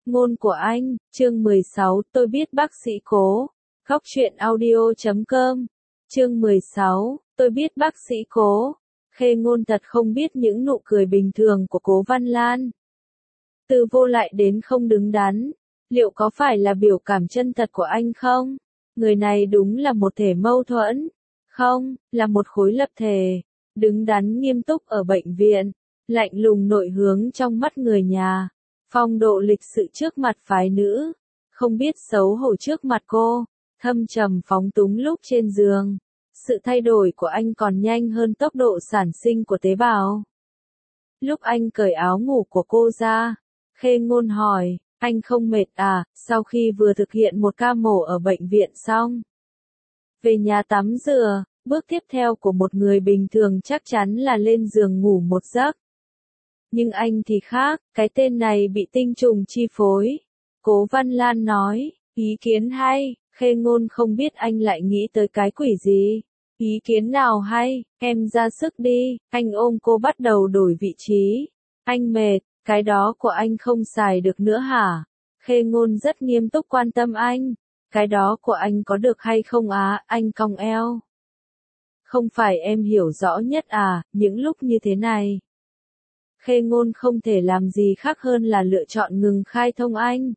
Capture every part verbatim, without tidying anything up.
Ngôn của anh, chương mười sáu, tôi biết bác sĩ Cố. Góc truyện audio chấm com. Chương mười sáu, tôi biết bác sĩ Cố. Khê Ngôn thật không biết những nụ cười bình thường của Cố Văn Lan. Từ vô lại đến không đứng đắn. Liệu có phải là biểu cảm chân thật của anh không? Người này đúng là một thể mâu thuẫn. Không, là một khối lập thể. Đứng đắn nghiêm túc ở bệnh viện. Lạnh lùng nội hướng trong mắt người nhà. Phong độ lịch sự trước mặt phái nữ. Không biết xấu hổ trước mặt cô. Thâm trầm phóng túng lúc trên giường. Sự thay đổi của anh còn nhanh hơn tốc độ sản sinh của tế bào. Lúc anh cởi áo ngủ của cô ra, Khê Ngôn hỏi, anh không mệt à, sau khi vừa thực hiện một ca mổ ở bệnh viện xong. Về nhà tắm rửa, bước tiếp theo của một người bình thường chắc chắn là lên giường ngủ một giấc. Nhưng anh thì khác, cái tên này bị tinh trùng chi phối. Cố Văn Lan nói, ý kiến hay, Khê Ngôn không biết anh lại nghĩ tới cái quỷ gì. Ý kiến nào hay, em ra sức đi, anh ôm cô bắt đầu đổi vị trí. Anh mệt, cái đó của anh không xài được nữa hả? Khê Ngôn rất nghiêm túc quan tâm anh. Cái đó của anh có được hay không á, anh cong eo. Không phải em hiểu rõ nhất à, những lúc như thế này. Khê Ngôn không thể làm gì khác hơn là lựa chọn ngừng khai thông anh.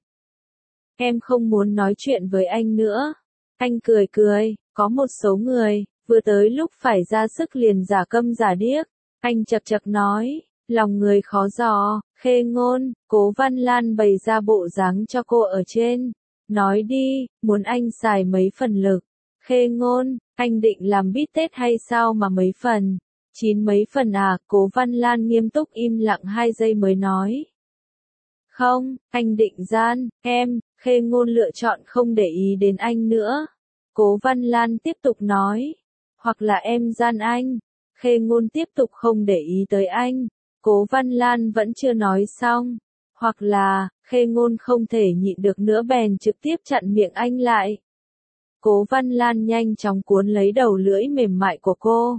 Em không muốn nói chuyện với anh nữa. Anh cười cười, có một số người, vừa tới lúc phải ra sức liền giả câm giả điếc. Anh chậc chậc nói, lòng người khó dò, Khê Ngôn, Cố Văn Lan bày ra bộ dáng cho cô ở trên. Nói đi, muốn anh xài mấy phần lực. Khê Ngôn, anh định làm bít tết hay sao mà mấy phần? Chín mấy phần à, Cố Văn Lan nghiêm túc im lặng hai giây mới nói. Không, anh định gian, em, Khê Ngôn lựa chọn không để ý đến anh nữa. Cố Văn Lan tiếp tục nói. Hoặc là em gian anh. Khê Ngôn tiếp tục không để ý tới anh. Cố Văn Lan vẫn chưa nói xong. Hoặc là, Khê Ngôn không thể nhịn được nữa bèn trực tiếp chặn miệng anh lại. Cố Văn Lan nhanh chóng cuốn lấy đầu lưỡi mềm mại của cô.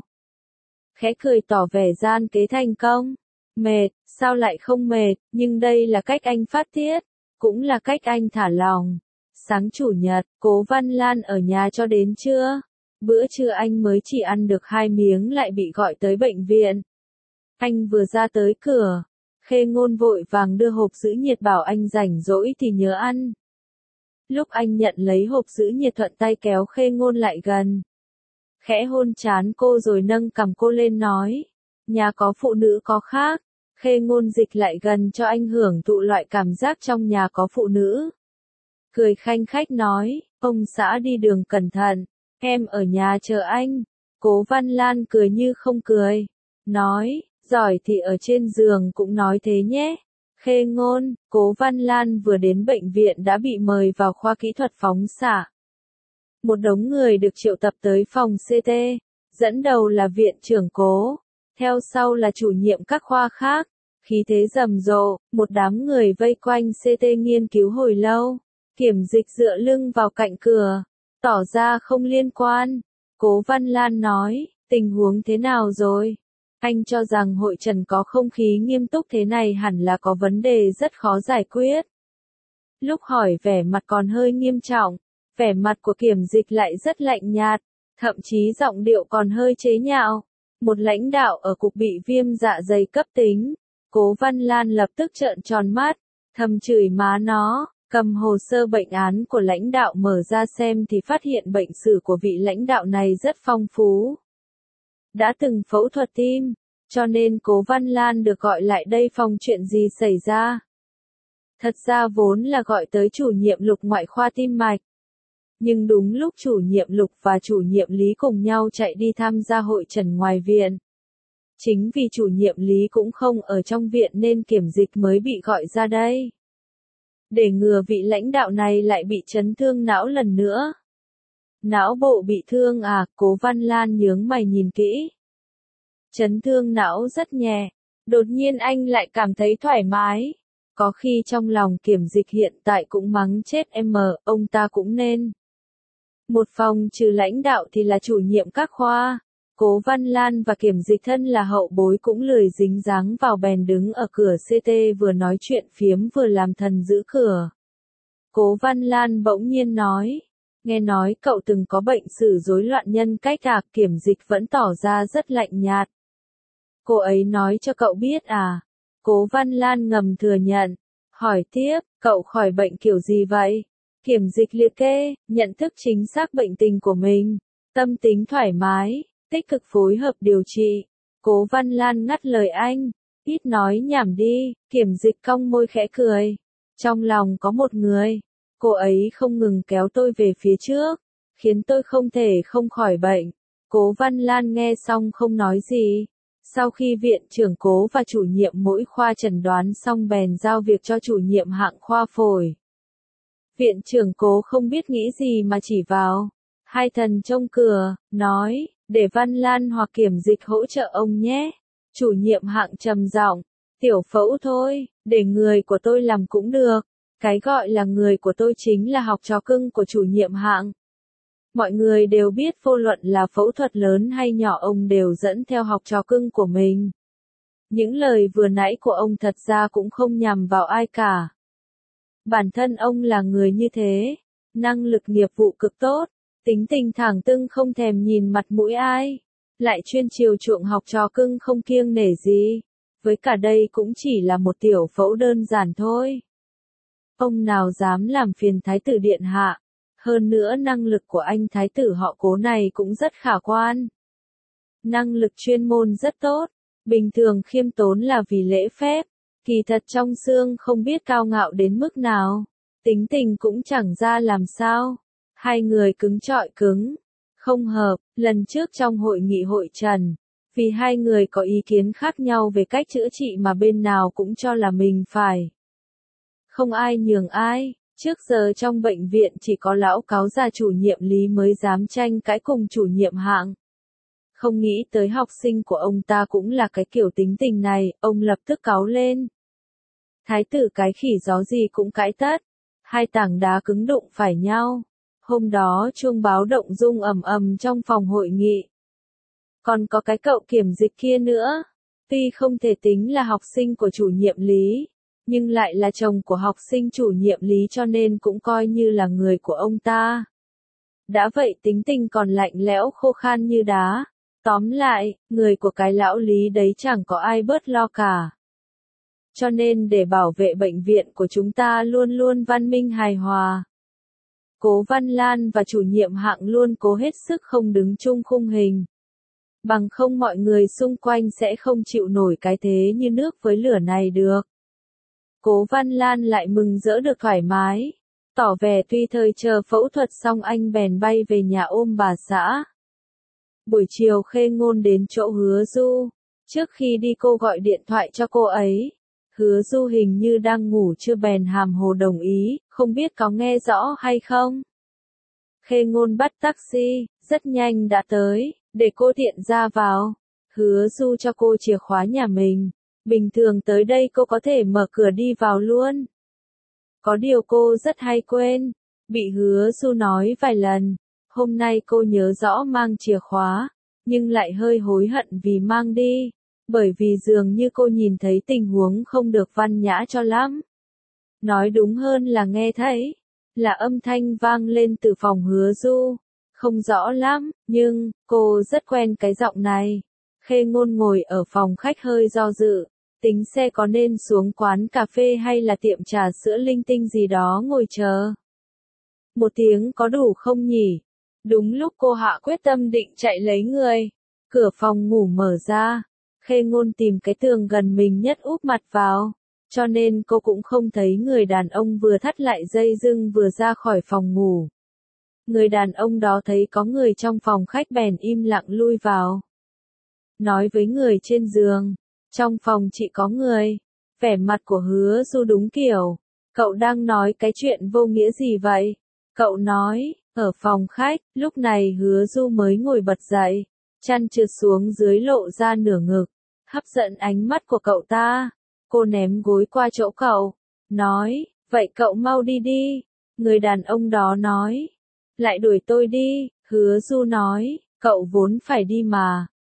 Khẽ cười tỏ vẻ gian kế thành công. Mệt, sao lại không mệt, nhưng đây là cách anh phát tiết, cũng là cách anh thả lòng. Sáng chủ nhật, Cố Văn Lan ở nhà cho đến trưa. Bữa trưa anh mới chỉ ăn được hai miếng lại bị gọi tới bệnh viện. Anh vừa ra tới cửa, Khê Ngôn vội vàng đưa hộp giữ nhiệt bảo anh rảnh rỗi thì nhớ ăn. Lúc anh nhận lấy hộp giữ nhiệt thuận tay kéo Khê Ngôn lại gần. Khẽ hôn trán cô rồi nâng cằm cô lên nói. Nhà có phụ nữ có khác. Khê Ngôn dịch lại gần cho anh hưởng thụ loại cảm giác trong nhà có phụ nữ. Cười khanh khách nói, ông xã đi đường cẩn thận, em ở nhà chờ anh. Cố Văn Lan cười như không cười. Nói, giỏi thì ở trên giường cũng nói thế nhé. Khê Ngôn, Cố Văn Lan vừa đến bệnh viện đã bị mời vào khoa kỹ thuật phóng xạ. Một đống người được triệu tập tới phòng xê tê, dẫn đầu là viện trưởng Cố, theo sau là chủ nhiệm các khoa khác. Khí thế rầm rộ, một đám người vây quanh xê tê nghiên cứu hồi lâu. Kiểm Dịch dựa lưng vào cạnh cửa, tỏ ra không liên quan. Cố Văn Lan nói, tình huống thế nào rồi? Anh cho rằng hội trần có không khí nghiêm túc thế này hẳn là có vấn đề rất khó giải quyết. Lúc hỏi vẻ mặt còn hơi nghiêm trọng, vẻ mặt của Kiểm Dịch lại rất lạnh nhạt, thậm chí giọng điệu còn hơi chế nhạo. Một lãnh đạo ở cục bị viêm dạ dày cấp tính. Cố Văn Lan lập tức trợn tròn mắt, thầm chửi má nó, cầm hồ sơ bệnh án của lãnh đạo mở ra xem thì phát hiện bệnh sử của vị lãnh đạo này rất phong phú. Đã từng phẫu thuật tim, cho nên Cố Văn Lan được gọi lại đây phòng chuyện gì xảy ra. Thật ra vốn là gọi tới chủ nhiệm Lục ngoại khoa tim mạch. Nhưng đúng lúc chủ nhiệm Lục và chủ nhiệm Lý cùng nhau chạy đi tham gia hội trần ngoài viện. Chính vì chủ nhiệm Lý cũng không ở trong viện nên Kiểm Dịch mới bị gọi ra đây. Để ngừa vị lãnh đạo này lại bị chấn thương não lần nữa. Não bộ bị thương à, Cố Văn Lan nhướng mày nhìn kỹ. Chấn thương não rất nhẹ, đột nhiên anh lại cảm thấy thoải mái. Có khi trong lòng Kiểm Dịch hiện tại cũng mắng chết em, ông ta cũng nên. Một phòng trừ lãnh đạo thì là chủ nhiệm các khoa. Cố Văn Lan và Kiểm Dịch thân là hậu bối cũng lười dính dáng vào bèn đứng ở cửa xê tê vừa nói chuyện phiếm vừa làm thần giữ cửa. Cố Văn Lan bỗng nhiên nói, nghe nói cậu từng có bệnh sử rối loạn nhân cách à? Kiểm Dịch vẫn tỏ ra rất lạnh nhạt. Cô ấy nói cho cậu biết à? Cố Văn Lan ngầm thừa nhận. Hỏi tiếp, cậu khỏi bệnh kiểu gì vậy? Kiểm Dịch liệt kê, nhận thức chính xác bệnh tình của mình, tâm tính thoải mái, tích cực phối hợp điều trị. Cố Văn Lan ngắt lời anh, ít nói nhảm đi. Kiểm Dịch cong môi khẽ cười. Trong lòng có một người, cô ấy không ngừng kéo tôi về phía trước, khiến tôi không thể không khỏi bệnh. Cố Văn Lan nghe xong không nói gì. Sau khi viện trưởng Cố và chủ nhiệm mỗi khoa chẩn đoán xong bèn giao việc cho chủ nhiệm hạng khoa phổi. Viện trưởng Cố không biết nghĩ gì mà chỉ vào hai thần trông cửa, nói, để Văn Lan hoặc Kiểm Dịch hỗ trợ ông nhé. Chủ nhiệm hạng trầm giọng, tiểu phẫu thôi, để người của tôi làm cũng được. Cái gọi là người của tôi chính là học trò cưng của chủ nhiệm hạng. Mọi người đều biết vô luận là phẫu thuật lớn hay nhỏ ông đều dẫn theo học trò cưng của mình. Những lời vừa nãy của ông thật ra cũng không nhằm vào ai cả. Bản thân ông là người như thế, năng lực nghiệp vụ cực tốt, tính tình thẳng tưng không thèm nhìn mặt mũi ai, lại chuyên chiều chuộng học trò cưng không kiêng nể gì. Với cả đây cũng chỉ là một tiểu phẫu đơn giản thôi. Ông nào dám làm phiền thái tử điện hạ. Hơn nữa năng lực của anh thái tử họ Cố này cũng rất khả quan. Năng lực chuyên môn rất tốt, bình thường khiêm tốn là vì lễ phép, kỳ thật trong xương không biết cao ngạo đến mức nào, tính tình cũng chẳng ra làm sao. Hai người cứng trọi cứng, không hợp. Lần trước trong hội nghị hội trần, vì hai người có ý kiến khác nhau về cách chữa trị mà bên nào cũng cho là mình phải. Không ai nhường ai. Trước giờ trong bệnh viện chỉ có lão cáo già chủ nhiệm Lý mới dám tranh cãi cùng chủ nhiệm hạng. Không nghĩ tới học sinh của ông ta cũng là cái kiểu tính tình này, ông lập tức cáu lên. Thái tử cái khỉ gió gì cũng cãi tất. Hai tảng đá cứng đụng phải nhau. Hôm đó chuông báo động rung ầm ầm trong phòng hội nghị. Còn có cái cậu Kiểm Dịch kia nữa. Tuy không thể tính là học sinh của chủ nhiệm Lý, nhưng lại là chồng của học sinh chủ nhiệm Lý cho nên cũng coi như là người của ông ta. Đã vậy tính tình còn lạnh lẽo khô khan như đá. Tóm lại, người của cái lão Lý đấy chẳng có ai bớt lo cả. Cho nên để bảo vệ bệnh viện của chúng ta luôn luôn văn minh hài hòa. Cố Văn Lan và chủ nhiệm hạng luôn cố hết sức không đứng chung khung hình. Bằng không mọi người xung quanh sẽ không chịu nổi cái thế như nước với lửa này được. Cố Văn Lan lại mừng rỡ được thoải mái, tỏ vẻ tuy thời chờ phẫu thuật xong anh bèn bay về nhà ôm bà xã. Buổi chiều Khê Ngôn đến chỗ Hứa Du, trước khi đi cô gọi điện thoại cho cô ấy. Hứa Du hình như đang ngủ chưa bèn hàm hồ đồng ý, không biết có nghe rõ hay không. Khê Ngôn bắt taxi, rất nhanh đã tới, để cô tiện ra vào. Hứa Du cho cô chìa khóa nhà mình. Bình thường tới đây cô có thể mở cửa đi vào luôn. Có điều cô rất hay quên, bị Hứa Du nói vài lần. Hôm nay cô nhớ rõ mang chìa khóa, nhưng lại hơi hối hận vì mang đi, bởi vì dường như cô nhìn thấy tình huống không được văn nhã cho lắm. Nói đúng hơn là nghe thấy, là âm thanh vang lên từ phòng Hứa Du. Không rõ lắm, nhưng, cô rất quen cái giọng này. Khê Ngôn ngồi ở phòng khách hơi do dự, tính xe có nên xuống quán cà phê hay là tiệm trà sữa linh tinh gì đó ngồi chờ. Một tiếng có đủ không nhỉ? Đúng lúc cô hạ quyết tâm định chạy lấy người. Cửa phòng ngủ mở ra. Khê Ngôn tìm cái tường gần mình nhất úp mặt vào. Cho nên cô cũng không thấy người đàn ông vừa thắt lại dây lưng vừa ra khỏi phòng ngủ. Người đàn ông đó thấy có người trong phòng khách bèn im lặng lui vào. Nói với người trên giường. Trong phòng chỉ có người. Vẻ mặt của Hứa Du đúng kiểu. Cậu đang nói cái chuyện vô nghĩa gì vậy? Cậu nói, ở phòng khách, lúc này Hứa Du mới ngồi bật dậy. Chăn trượt xuống dưới lộ ra nửa ngực. Hấp dẫn ánh mắt của cậu ta. Cô ném gối qua chỗ cậu. Nói, vậy cậu mau đi đi. Người đàn ông đó nói. Lại đuổi tôi đi. Hứa Du nói, cậu vốn phải đi mà.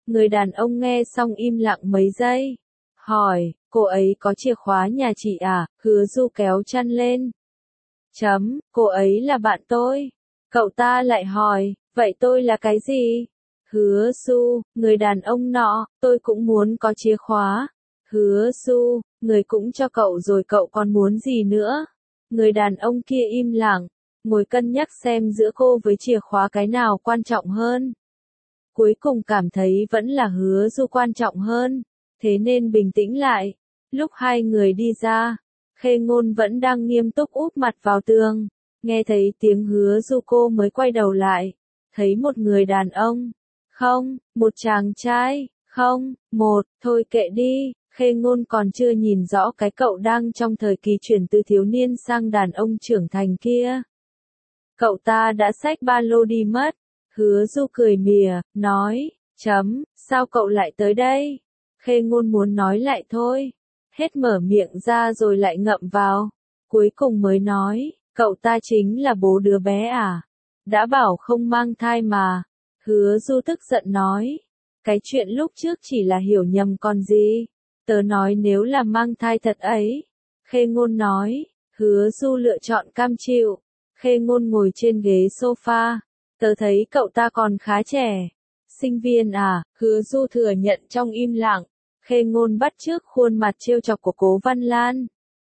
Người đàn ông nghe xong im lặng mấy giây. Hỏi, cô ấy có chìa khóa nhà chị à? Hứa Du kéo chăn lên. Chấm, cô ấy là bạn tôi. Cậu ta lại hỏi, vậy tôi là cái gì? Hứa Du, người đàn ông nọ, tôi cũng muốn có chìa khóa. Hứa Du, người cũng cho cậu rồi cậu còn muốn gì nữa? Người đàn ông kia im lặng, ngồi cân nhắc xem giữa cô với chìa khóa cái nào quan trọng hơn. Cuối cùng cảm thấy vẫn là Hứa Du quan trọng hơn, thế nên bình tĩnh lại. Lúc hai người đi ra, Khê Ngôn vẫn đang nghiêm túc úp mặt vào tường. Nghe thấy tiếng Hứa Du cô mới quay đầu lại, thấy một người đàn ông. Không, một chàng trai, không, một, thôi kệ đi, Khê Ngôn còn chưa nhìn rõ cái cậu đang trong thời kỳ chuyển từ thiếu niên sang đàn ông trưởng thành kia. Cậu ta đã xách ba lô đi mất. Hứa Du cười mỉa, nói, chấm, sao cậu lại tới đây? Khê Ngôn muốn nói lại thôi, hết mở miệng ra rồi lại ngậm vào, cuối cùng mới nói, cậu ta chính là bố đứa bé à? Đã bảo không mang thai mà. Hứa Du tức giận nói, cái chuyện lúc trước chỉ là hiểu nhầm còn gì, tớ nói nếu là mang thai thật ấy. Khê Ngôn nói, Hứa Du lựa chọn cam chịu. Khê Ngôn ngồi trên ghế sofa, tớ thấy cậu ta còn khá trẻ. Sinh viên à? Hứa Du thừa nhận trong im lặng. Khê Ngôn bắt chước khuôn mặt trêu chọc của Cố Văn Lan.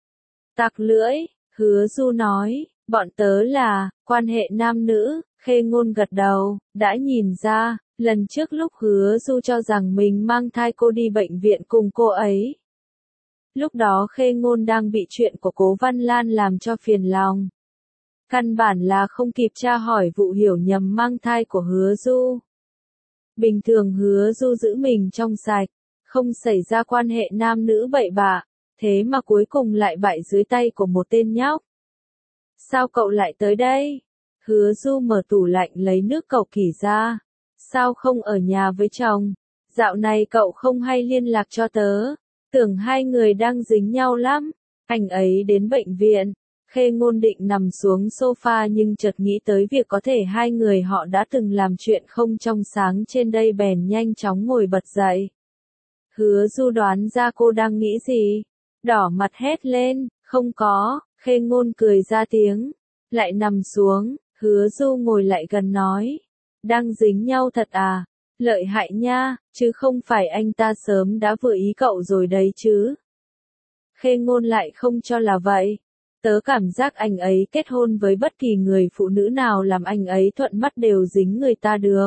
Tặc lưỡi, Hứa Du nói, bọn tớ là quan hệ nam nữ. Khê Ngôn gật đầu, đã nhìn ra, lần trước lúc Hứa Du cho rằng mình mang thai cô đi bệnh viện cùng cô ấy. Lúc đó Khê Ngôn đang bị chuyện của Cố Văn Lan làm cho phiền lòng. Căn bản là không kịp tra hỏi vụ hiểu nhầm mang thai của Hứa Du. Bình thường Hứa Du giữ mình trong sạch, không xảy ra quan hệ nam nữ bậy bạ, thế mà cuối cùng lại bại dưới tay của một tên nhóc. Sao cậu lại tới đây? Hứa Du mở tủ lạnh lấy nước cầu kỳ ra. Sao không ở nhà với chồng? Dạo này cậu không hay liên lạc cho tớ. Tưởng hai người đang dính nhau lắm. Anh ấy đến bệnh viện. Khê Ngôn định nằm xuống sofa nhưng chợt nghĩ tới việc có thể hai người họ đã từng làm chuyện không trong sáng trên đây bèn nhanh chóng ngồi bật dậy. Hứa Du đoán ra cô đang nghĩ gì. Đỏ mặt hét lên, không có. Khê Ngôn cười ra tiếng, lại nằm xuống. Hứa Du ngồi lại gần nói, đang dính nhau thật à? Lợi hại nha, chứ không phải anh ta sớm đã vừa ý cậu rồi đấy chứ. Khê Ngôn lại không cho là vậy. Tớ cảm giác anh ấy kết hôn với bất kỳ người phụ nữ nào làm anh ấy thuận mắt đều dính người ta được.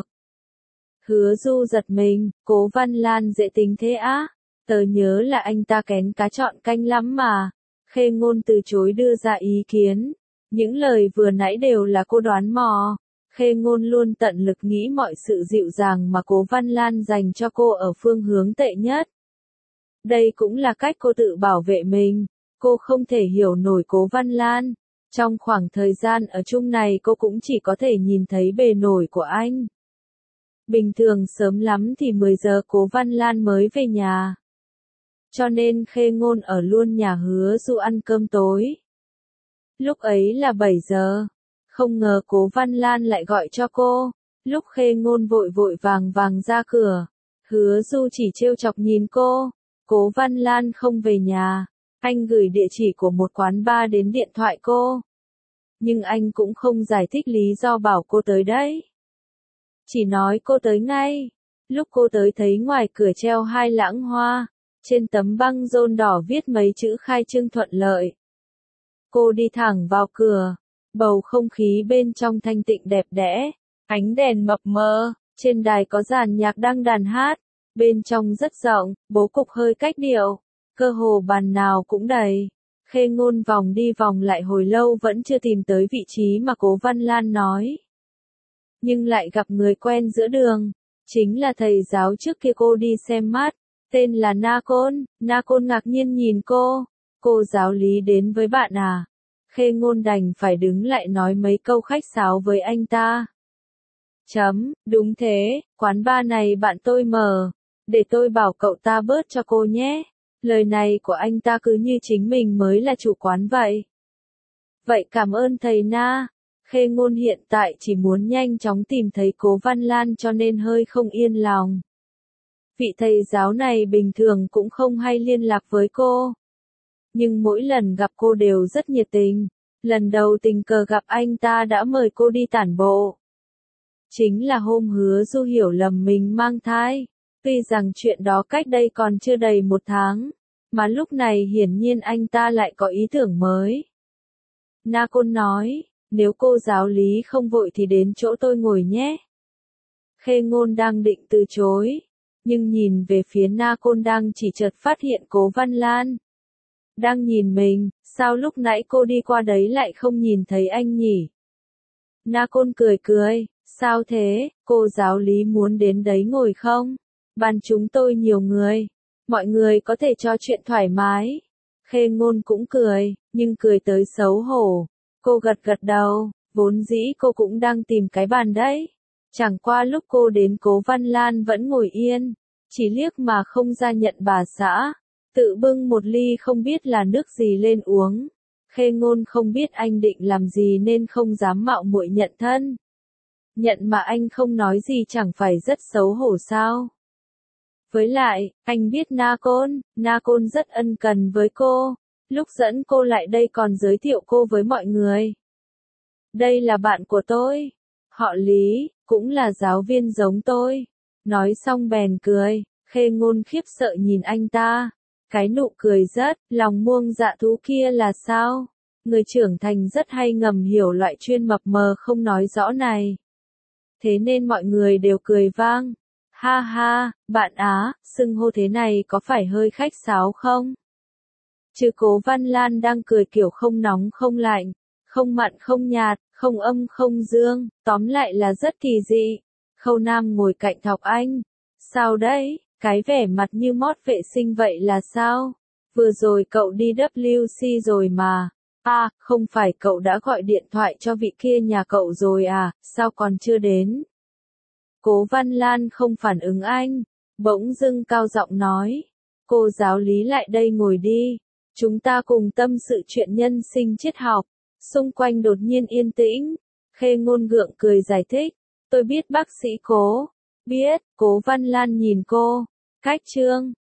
Hứa Du giật mình, Cố Văn Lan dễ tính thế á? Tớ nhớ là anh ta kén cá chọn canh lắm mà. Khê Ngôn từ chối đưa ra ý kiến. Những lời vừa nãy đều là cô đoán mò. Khê Ngôn luôn tận lực nghĩ mọi sự dịu dàng mà Cố Văn Lan dành cho cô ở phương hướng tệ nhất. Đây cũng là cách cô tự bảo vệ mình. Cô không thể hiểu nổi Cố Văn Lan. Trong khoảng thời gian ở chung này cô cũng chỉ có thể nhìn thấy bề nổi của anh. Bình thường sớm lắm thì mười giờ Cố Văn Lan mới về nhà. Cho nên Khê Ngôn ở luôn nhà Hứa Du ăn cơm tối. Lúc ấy là bảy giờ. Không ngờ Cố Văn Lan lại gọi cho cô. Lúc Khê Ngôn vội vội vàng vàng ra cửa, Hứa Du chỉ trêu chọc nhìn cô. Cố Văn Lan không về nhà. Anh gửi địa chỉ của một quán bar đến điện thoại cô. Nhưng anh cũng không giải thích lý do bảo cô tới đấy. Chỉ nói cô tới ngay. Lúc cô tới thấy ngoài cửa treo hai lẵng hoa. Trên tấm băng rôn đỏ viết mấy chữ khai trương thuận lợi. Cô đi thẳng vào cửa. Bầu không khí bên trong thanh tịnh đẹp đẽ. Ánh đèn mập mờ. Trên đài có dàn nhạc đang đàn hát. Bên trong rất rộng, bố cục hơi cách điệu. Cơ hồ bàn nào cũng đầy. Khê Ngôn vòng đi vòng lại hồi lâu vẫn chưa tìm tới vị trí mà Cố Văn Lan nói. Nhưng lại gặp người quen giữa đường. Chính là thầy giáo trước kia cô đi xem mắt. Tên là Na Côn. Na Côn ngạc nhiên nhìn cô. Cô giáo lý đến với bạn à? Khê Ngôn đành phải đứng lại nói mấy câu khách sáo với anh ta. Chấm, đúng thế, quán bar này bạn tôi mở. Để tôi bảo cậu ta bớt cho cô nhé. Lời này của anh ta cứ như chính mình mới là chủ quán vậy. Vậy cảm ơn thầy Na. Khê Ngôn hiện tại chỉ muốn nhanh chóng tìm thấy Cố Văn Lan cho nên hơi không yên lòng. Vị thầy giáo này bình thường cũng không hay liên lạc với cô. Nhưng mỗi lần gặp cô đều rất nhiệt tình. Lần đầu tình cờ gặp anh ta đã mời cô đi tản bộ. Chính là hôm Hứa Du hiểu lầm mình mang thai. Tuy rằng chuyện đó cách đây còn chưa đầy một tháng. Mà lúc này hiển nhiên anh ta lại có ý tưởng mới. Na Côn nói, nếu cô giáo lý không vội thì đến chỗ tôi ngồi nhé. Khê Ngôn đang định từ chối. Nhưng nhìn về phía Na Côn đang chỉ chợt phát hiện Cố Văn Lan. Đang nhìn mình, sao lúc nãy cô đi qua đấy lại không nhìn thấy anh nhỉ? Na Côn cười cười, sao thế, cô giáo lý muốn đến đấy ngồi không? Ban chúng tôi nhiều người, mọi người có thể trò chuyện thoải mái. Khê Ngôn cũng cười, nhưng cười tới xấu hổ. Cô gật gật đầu, vốn dĩ cô cũng đang tìm cái bàn đấy. Chẳng qua lúc cô đến Cố Văn Lan vẫn ngồi yên, chỉ liếc mà không ra nhận bà xã. Tự bưng một ly không biết là nước gì lên uống. Khê Ngôn không biết anh định làm gì nên không dám mạo muội nhận thân. Nhận mà anh không nói gì chẳng phải rất xấu hổ sao? Với lại, anh biết Na Côn, Na Côn rất ân cần với cô. Lúc dẫn cô lại đây còn giới thiệu cô với mọi người. Đây là bạn của tôi. Họ Lý, cũng là giáo viên giống tôi. Nói xong bèn cười, Khê Ngôn khiếp sợ nhìn anh ta. Cái nụ cười rất, lòng muông dạ thú kia là sao? Người trưởng thành rất hay ngầm hiểu loại chuyên mập mờ không nói rõ này. Thế nên mọi người đều cười vang. Ha ha, bạn Á, xưng hô thế này có phải hơi khách sáo không? Chứ Cố Văn Lan đang cười kiểu không nóng không lạnh, không mặn không nhạt, không âm không dương, tóm lại là rất kỳ dị. Khâu Nam ngồi cạnh Thọc Anh. Sao đấy? Cái vẻ mặt như mót vệ sinh vậy là sao? Vừa rồi cậu đi W C rồi mà. À, không phải cậu đã gọi điện thoại cho vị kia nhà cậu rồi à, sao còn chưa đến? Cố Văn Lan không phản ứng anh, bỗng dưng cao giọng nói. Cô giáo lý lại đây ngồi đi, chúng ta cùng tâm sự chuyện nhân sinh triết học. Xung quanh đột nhiên yên tĩnh, Khê Ngôn gượng cười giải thích. Tôi biết bác sĩ Cố. Biết, Cố Văn Lan nhìn cô. Cách chương.